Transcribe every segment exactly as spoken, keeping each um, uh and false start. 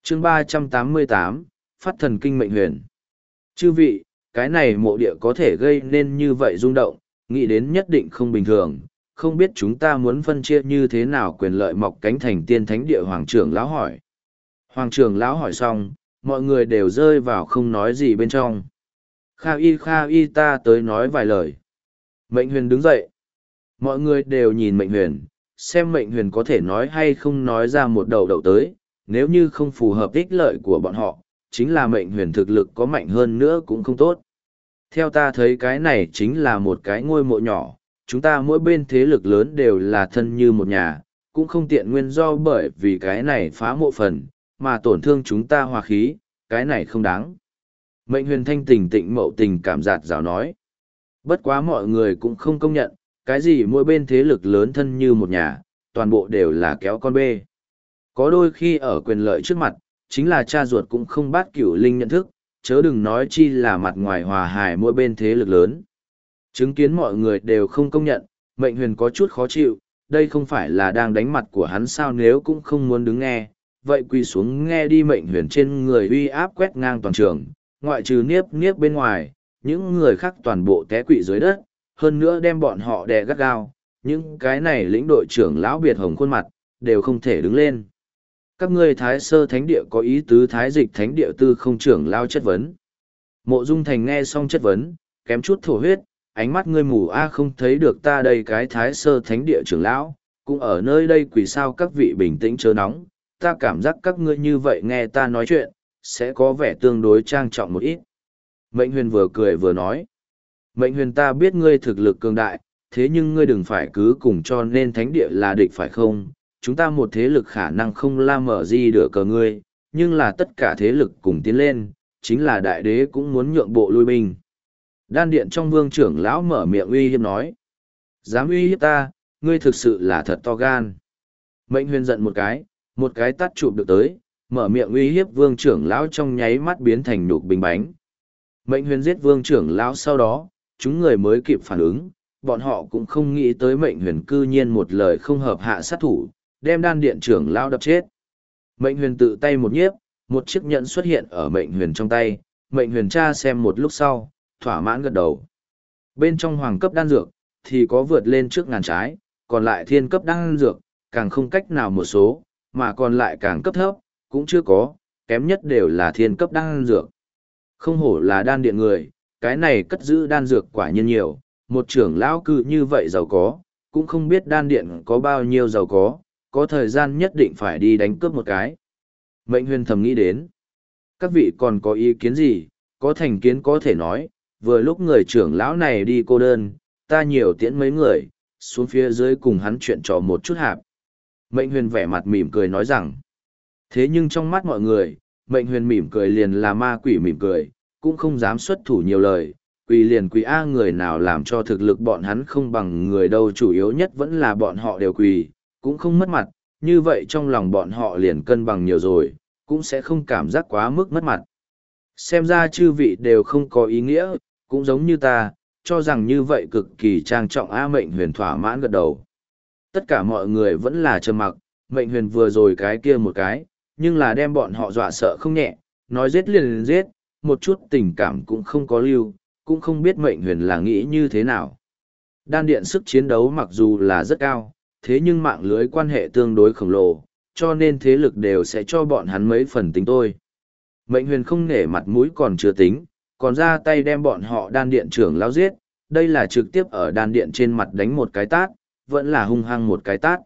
chương ba trăm tám mươi tám, phát thần kinh mệnh huyền. Chư vị, cái này mộ địa có thể gây nên như vậy rung động, nghĩ đến nhất định không bình thường, không biết chúng ta muốn phân chia như thế nào quyền lợi mọc cánh thành tiên thánh địa. Hoàng trưởng lão hỏi. Hoàng trưởng lão hỏi xong, mọi người đều rơi vào không nói gì bên trong. Kha y kha y ta tới nói vài lời. Mệnh huyền đứng dậy. Mọi người đều nhìn mệnh huyền, xem mệnh huyền có thể nói hay không nói ra một đầu đầu tới, nếu như không phù hợp ích lợi của bọn họ, chính là mệnh huyền thực lực có mạnh hơn nữa cũng không tốt. Theo ta thấy cái này chính là một cái ngôi mộ nhỏ, chúng ta mỗi bên thế lực lớn đều là thân như một nhà, cũng không tiện nguyên do bởi vì cái này phá mộ phần, mà tổn thương chúng ta hòa khí, cái này không đáng. Mệnh huyền thanh tình tịnh mậu tình cảm giạt rào nói. Bất quá mọi người cũng không công nhận, cái gì mỗi bên thế lực lớn thân như một nhà, toàn bộ đều là kéo con bê. Có đôi khi ở quyền lợi trước mặt, chính là cha ruột cũng không bắt cửu linh nhận thức, chớ đừng nói chi là mặt ngoài hòa hài mỗi bên thế lực lớn. Chứng kiến mọi người đều không công nhận, mệnh huyền có chút khó chịu, đây không phải là đang đánh mặt của hắn sao, nếu cũng không muốn đứng nghe, vậy quỳ xuống nghe đi. Mệnh huyền trên người uy áp quét ngang toàn trường, ngoại trừ niếp niếp bên ngoài, những người khác toàn bộ té quỵ dưới đất, hơn nữa đem bọn họ đè gắt gao, những cái này lĩnh đội trưởng lão biệt hồng khuôn mặt, đều không thể đứng lên. Các ngươi thái sơ thánh địa có ý tứ thái dịch thánh địa tư không trưởng lao chất vấn. Mộ Dung Thành nghe xong chất vấn, kém chút thổ huyết, ánh mắt ngươi mù a không thấy được ta đây cái thái sơ thánh địa trưởng lão, cũng ở nơi đây quỷ sao. Các vị bình tĩnh chớ nóng, ta cảm giác các ngươi như vậy nghe ta nói chuyện, sẽ có vẻ tương đối trang trọng một ít. Mệnh huyền vừa cười vừa nói. Mệnh huyền ta biết ngươi thực lực cường đại, thế nhưng ngươi đừng phải cứ cùng cho nên thánh địa là địch phải không? Chúng ta một thế lực khả năng không la mở gì được cờ ngươi, nhưng là tất cả thế lực cùng tiến lên, chính là đại đế cũng muốn nhượng bộ lui binh. Đan điện trong vương trưởng lão mở miệng uy hiếp nói. Dám uy hiếp ta, ngươi thực sự là thật to gan. Mệnh huyền giận một cái, một cái tát chụp được tới, mở miệng uy hiếp vương trưởng lão trong nháy mắt biến thành nhục bình bánh. Mệnh huyền giết vương trưởng lão sau đó, chúng người mới kịp phản ứng, bọn họ cũng không nghĩ tới mệnh huyền cư nhiên một lời không hợp hạ sát thủ, đem đan điện trưởng lão đập chết. Mệnh huyền tự tay một nhiếp, một chiếc nhẫn xuất hiện ở mệnh huyền trong tay, mệnh huyền tra xem một lúc sau, thỏa mãn gật đầu. Bên trong hoàng cấp đan dược, thì có vượt lên trước ngàn trái, còn lại thiên cấp đan dược, càng không cách nào một số, mà còn lại càng cấp thấp, cũng chưa có, kém nhất đều là thiên cấp đan dược. Không hổ là đan điện người, cái này cất giữ đan dược quả nhiên nhiều, một trưởng lão cư như vậy giàu có, cũng không biết đan điện có bao nhiêu giàu có, có thời gian nhất định phải đi đánh cướp một cái. Mệnh huyền thầm nghĩ đến. Các vị còn có ý kiến gì, có thành kiến có thể nói, vừa lúc người trưởng lão này đi cô đơn, ta nhiều tiễn mấy người, xuống phía dưới cùng hắn chuyện trò một chút hạp. Mệnh huyền vẻ mặt mỉm cười nói rằng, thế nhưng trong mắt mọi người, mệnh huyền mỉm cười liền là ma quỷ mỉm cười, cũng không dám xuất thủ nhiều lời, quỷ liền quỷ a người nào làm cho thực lực bọn hắn không bằng người đâu, chủ yếu nhất vẫn là bọn họ đều quỷ, cũng không mất mặt, như vậy trong lòng bọn họ liền cân bằng nhiều rồi, cũng sẽ không cảm giác quá mức mất mặt. Xem ra chư vị đều không có ý nghĩa, cũng giống như ta, cho rằng như vậy cực kỳ trang trọng. A mệnh huyền thỏa mãn gật đầu. Tất cả mọi người vẫn là trầm mặc, mệnh huyền vừa rồi cái kia một cái, nhưng là đem bọn họ dọa sợ không nhẹ, nói giết liền liền giết, một chút tình cảm cũng không có lưu, cũng không biết mệnh huyền là nghĩ như thế nào. Đan điện sức chiến đấu mặc dù là rất cao, thế nhưng mạng lưới quan hệ tương đối khổng lồ, cho nên thế lực đều sẽ cho bọn hắn mấy phần tính tôi. Mệnh huyền không nể mặt mũi còn chưa tính, còn ra tay đem bọn họ đan điện trưởng lão giết, đây là trực tiếp ở đan điện trên mặt đánh một cái tát, vẫn là hung hăng một cái tát.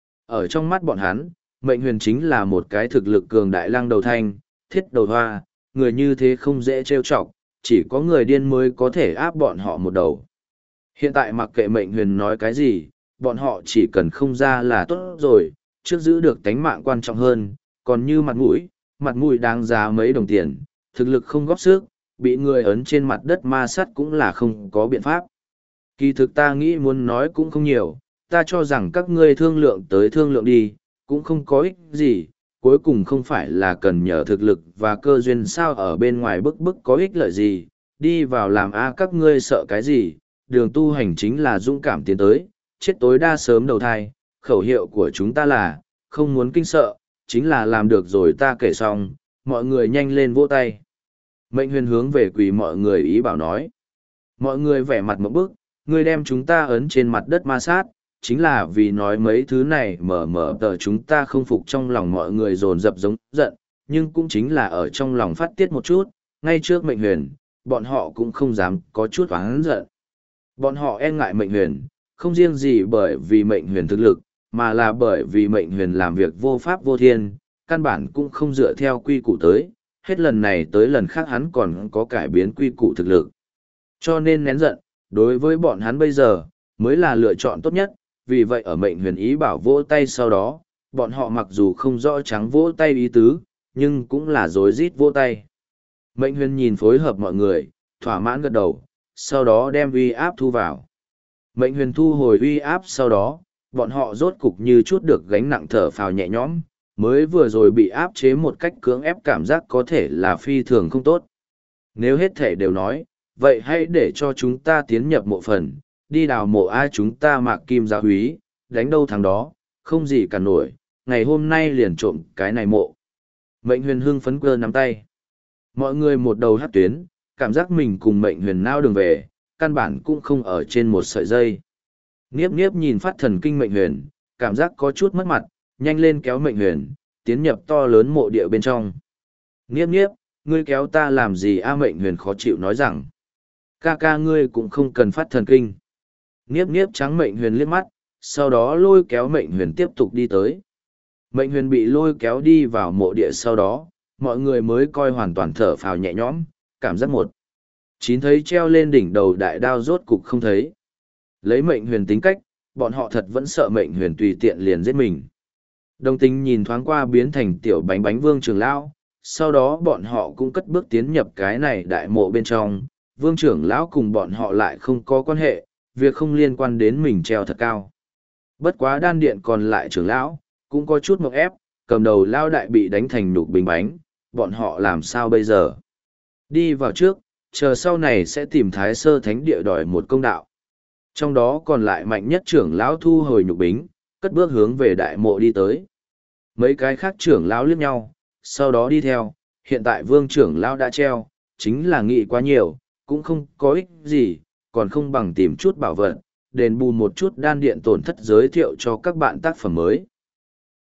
Ở trong mắt bọn hắn, mệnh huyền chính là một cái thực lực cường đại lăng đầu thanh, thiết đầu hoa, người như thế không dễ trêu chọc, chỉ có người điên mới có thể áp bọn họ một đầu. Hiện tại mặc kệ mệnh huyền nói cái gì, bọn họ chỉ cần không ra là tốt rồi, trước giữ được tánh mạng quan trọng hơn, còn như mặt mũi, mặt mũi đáng giá mấy đồng tiền, thực lực không góp sức, bị người ấn trên mặt đất ma sát cũng là không có biện pháp. Kỳ thực ta nghĩ muốn nói cũng không nhiều, ta cho rằng các ngươi thương lượng tới thương lượng đi, cũng không có ích gì, cuối cùng không phải là cần nhờ thực lực và cơ duyên sao, ở bên ngoài bức bức có ích lợi gì, đi vào làm a các ngươi sợ cái gì, đường tu hành chính là dũng cảm tiến tới, chết tối đa sớm đầu thai, khẩu hiệu của chúng ta là, không muốn kinh sợ, chính là làm được rồi ta kể xong, mọi người nhanh lên vỗ tay. Mệnh huyền hướng về quỳ mọi người ý bảo nói. Mọi người vẻ mặt một bức, ngươi đem chúng ta ấn trên mặt đất ma sát, chính là vì nói mấy thứ này mở mở tờ chúng ta không phục trong lòng mọi người dồn dập giống giận, nhưng cũng chính là ở trong lòng phát tiết một chút, ngay trước mệnh huyền, bọn họ cũng không dám có chút oán giận. Bọn họ e ngại mệnh huyền, không riêng gì bởi vì mệnh huyền thực lực, mà là bởi vì mệnh huyền làm việc vô pháp vô thiên, căn bản cũng không dựa theo quy củ tới, hết lần này tới lần khác hắn còn có cải biến quy củ thực lực. Cho nên nén giận, đối với bọn hắn bây giờ, mới là lựa chọn tốt nhất, vì vậy ở mệnh huyền ý bảo vỗ tay sau đó, bọn họ mặc dù không rõ trắng vỗ tay ý tứ, nhưng cũng là rối rít vỗ tay. Mệnh huyền nhìn phối hợp mọi người, thỏa mãn gật đầu, sau đó đem uy áp thu vào. Mệnh huyền thu hồi uy áp sau đó, bọn họ rốt cục như chút được gánh nặng thở phào nhẹ nhõm, mới vừa rồi bị áp chế một cách cưỡng ép cảm giác có thể là phi thường không tốt. Nếu hết thể đều nói, vậy hãy để cho chúng ta tiến nhập mộ phần, đi đào mộ ai chúng ta mạc kim gia húy, đánh đâu thằng đó, không gì cả nổi, ngày hôm nay liền trộm cái này mộ. Mệnh huyền hưng phấn cơ nắm tay. Mọi người một đầu hát tuyến, cảm giác mình cùng mệnh huyền nao đường về, căn bản cũng không ở trên một sợi dây. Niếp niếp nhìn phát thần kinh mệnh huyền, cảm giác có chút mất mặt, nhanh lên kéo mệnh huyền, tiến nhập to lớn mộ địa bên trong. Niếp niếp, ngươi kéo ta làm gì a mệnh huyền khó chịu nói rằng. Ca ca ngươi cũng không cần phát thần kinh. Niếp niếp trắng mệnh huyền liếc mắt, sau đó lôi kéo mệnh huyền tiếp tục đi tới. Mệnh huyền bị lôi kéo đi vào mộ địa sau đó, mọi người mới coi hoàn toàn thở phào nhẹ nhõm, cảm giác một. Chín thấy treo lên đỉnh đầu đại đao rốt cục không thấy. Lấy mệnh huyền tính cách, bọn họ thật vẫn sợ mệnh huyền tùy tiện liền giết mình. Đồng tình nhìn thoáng qua biến thành tiểu bánh bánh vương trưởng lão, sau đó bọn họ cũng cất bước tiến nhập cái này đại mộ bên trong. Vương trưởng lão cùng bọn họ lại không có quan hệ, việc không liên quan đến mình treo thật cao. Bất quá đan điện còn lại trưởng lão, cũng có chút mộng ép, cầm đầu lao đại bị đánh thành nhục bình bánh, bọn họ làm sao bây giờ? Đi vào trước, chờ sau này sẽ tìm thái sơ thánh địa đòi một công đạo. Trong đó còn lại mạnh nhất trưởng lão thu hồi nhục bính, cất bước hướng về đại mộ đi tới. Mấy cái khác trưởng lão liếc nhau, sau đó đi theo, hiện tại vương trưởng lão đã treo, chính là nghĩ quá nhiều, cũng không có ích gì, còn không bằng tìm chút bảo vật, đền bù một chút đan điện tổn thất giới thiệu cho các bạn tác phẩm mới.